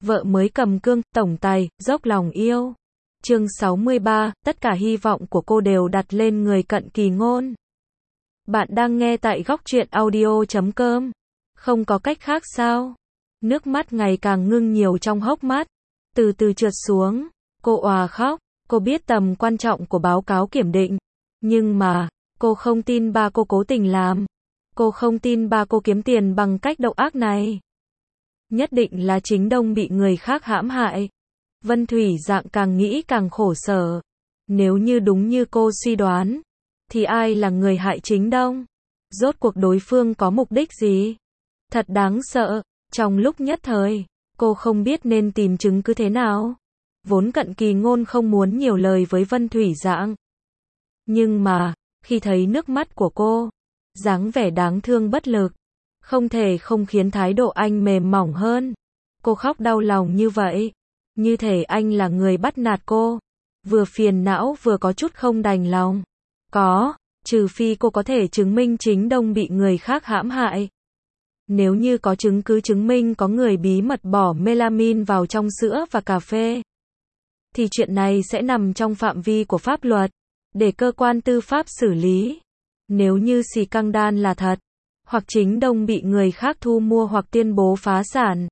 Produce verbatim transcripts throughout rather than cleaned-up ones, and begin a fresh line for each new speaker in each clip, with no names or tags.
Vợ mới cầm cương, tổng tài, dốc lòng yêu. Chương sáu mươi ba, tất cả hy vọng của cô đều đặt lên người Cận Kỳ Ngôn. Bạn đang nghe tại góc truyện audio chấm com. Không có cách khác sao? Nước mắt ngày càng ngưng nhiều trong hốc mắt, từ từ trượt xuống. Cô òa khóc, cô biết tầm quan trọng của báo cáo kiểm định. Nhưng mà, cô không tin ba cô cố tình làm. Cô không tin ba cô kiếm tiền bằng cách độc ác này. Nhất định là Chính Đông bị người khác hãm hại. Vân Thủy Dạng càng nghĩ càng khổ sở. Nếu như đúng như cô suy đoán, thì ai là người hại Chính Đông? Rốt cuộc đối phương có mục đích gì? Thật đáng sợ. Trong lúc nhất thời, cô không biết nên tìm chứng cứ thế nào. Vốn Cận Kỳ Ngôn không muốn nhiều lời với Vân Thủy Dạng. Nhưng mà, khi thấy nước mắt của cô, dáng vẻ đáng thương bất lực, không thể không khiến thái độ anh mềm mỏng hơn. Cô khóc đau lòng như vậy, như thể anh là người bắt nạt cô. Vừa phiền não vừa có chút không đành lòng. Có, trừ phi cô có thể chứng minh Chính Đông bị người khác hãm hại. Nếu như có chứng cứ chứng minh có người bí mật bỏ melamine vào trong sữa và cà phê, thì chuyện này sẽ nằm trong phạm vi của pháp luật, để cơ quan tư pháp xử lý. Nếu như xì căng đan là thật, hoặc Chính Đông bị người khác thu mua hoặc tuyên bố phá sản,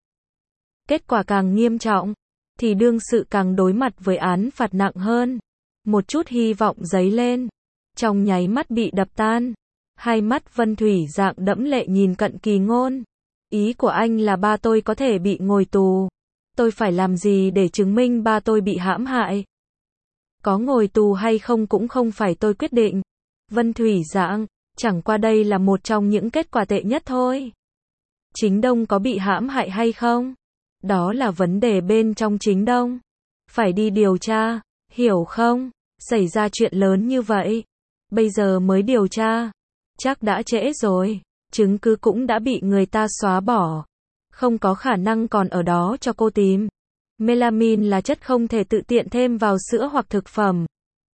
kết quả càng nghiêm trọng, thì đương sự càng đối mặt với án phạt nặng hơn. Một chút hy vọng dấy lên, trong nháy mắt bị đập tan. Hai mắt Vân Thủy Dạng đẫm lệ nhìn Cận Kỳ Ngôn. Ý của anh là ba tôi có thể bị ngồi tù. Tôi phải làm gì để chứng minh ba tôi bị hãm hại? Có ngồi tù hay không cũng không phải tôi quyết định. Vân Thủy Dạng, chẳng qua đây là một trong những kết quả tệ nhất thôi. Chính Đông có bị hãm hại hay không? Đó là vấn đề bên trong Chính Đông. Phải đi điều tra, hiểu không? Xảy ra chuyện lớn như vậy, bây giờ mới điều tra, chắc đã trễ rồi. Chứng cứ cũng đã bị người ta xóa bỏ, không có khả năng còn ở đó cho cô tìm. Melamine là chất không thể tự tiện thêm vào sữa hoặc thực phẩm.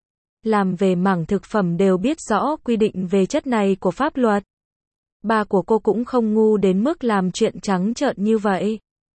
Làm về mảng thực phẩm đều biết rõ quy định về chất này của pháp luật. Ba của cô cũng không ngu đến mức làm chuyện trắng trợn như vậy.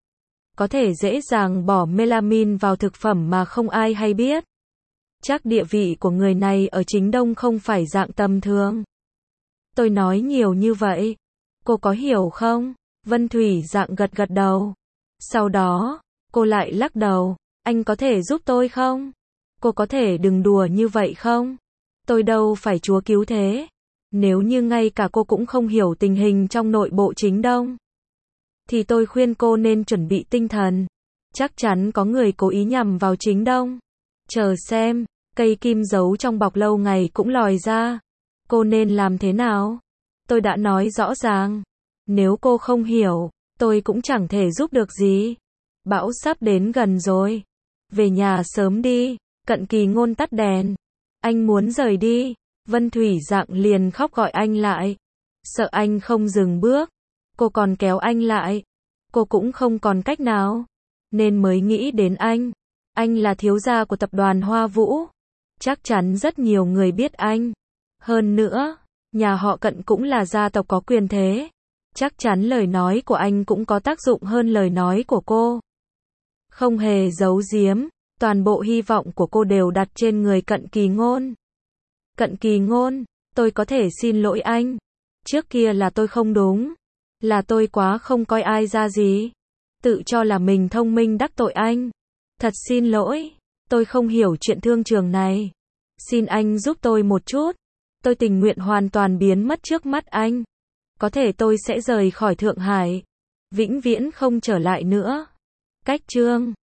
Có thể dễ dàng bỏ melamine vào thực phẩm mà không ai hay biết. Chắc địa vị của người này ở Chính Đông không phải dạng tầm thường. Tôi nói nhiều như vậy, cô có hiểu không? Vân Thủy Dạng gật gật đầu. Sau đó, cô lại lắc đầu. Anh có thể giúp tôi không? Cô có thể đừng đùa như vậy không? Tôi đâu phải chúa cứu thế. Nếu như ngay cả cô cũng không hiểu tình hình trong nội bộ Chính Đông, thì tôi khuyên cô nên chuẩn bị tinh thần. Chắc chắn có người cố ý nhằm vào Chính Đông. Chờ xem, cây kim giấu trong bọc lâu ngày cũng lòi ra. Cô nên làm thế nào? Tôi đã nói rõ ràng. Nếu cô không hiểu, tôi cũng chẳng thể giúp được gì. Bão sắp đến gần rồi. Về nhà sớm đi. Cận Kỳ Ngôn tắt đèn. Anh muốn rời đi. Vân Thủy Dạng liền khóc gọi anh lại. Sợ anh không dừng bước, cô còn kéo anh lại. Cô cũng không còn cách nào, nên mới nghĩ đến anh. Anh là thiếu gia của tập đoàn Hoa Vũ. Chắc chắn rất nhiều người biết anh. Hơn nữa, nhà họ Cận cũng là gia tộc có quyền thế. Chắc chắn lời nói của anh cũng có tác dụng hơn lời nói của cô. Không hề giấu giếm, toàn bộ hy vọng của cô đều đặt trên người Cận Kỳ Ngôn. Cận Kỳ Ngôn, tôi có thể xin lỗi anh. Trước kia là tôi không đúng. Là tôi quá không coi ai ra gì. Tự cho là mình thông minh đắc tội anh. Thật xin lỗi. Tôi không hiểu chuyện thương trường này. Xin anh giúp tôi một chút. Tôi tình nguyện hoàn toàn biến mất trước mắt anh. Có thể tôi sẽ rời khỏi Thượng Hải, vĩnh viễn không trở lại nữa. Cách chương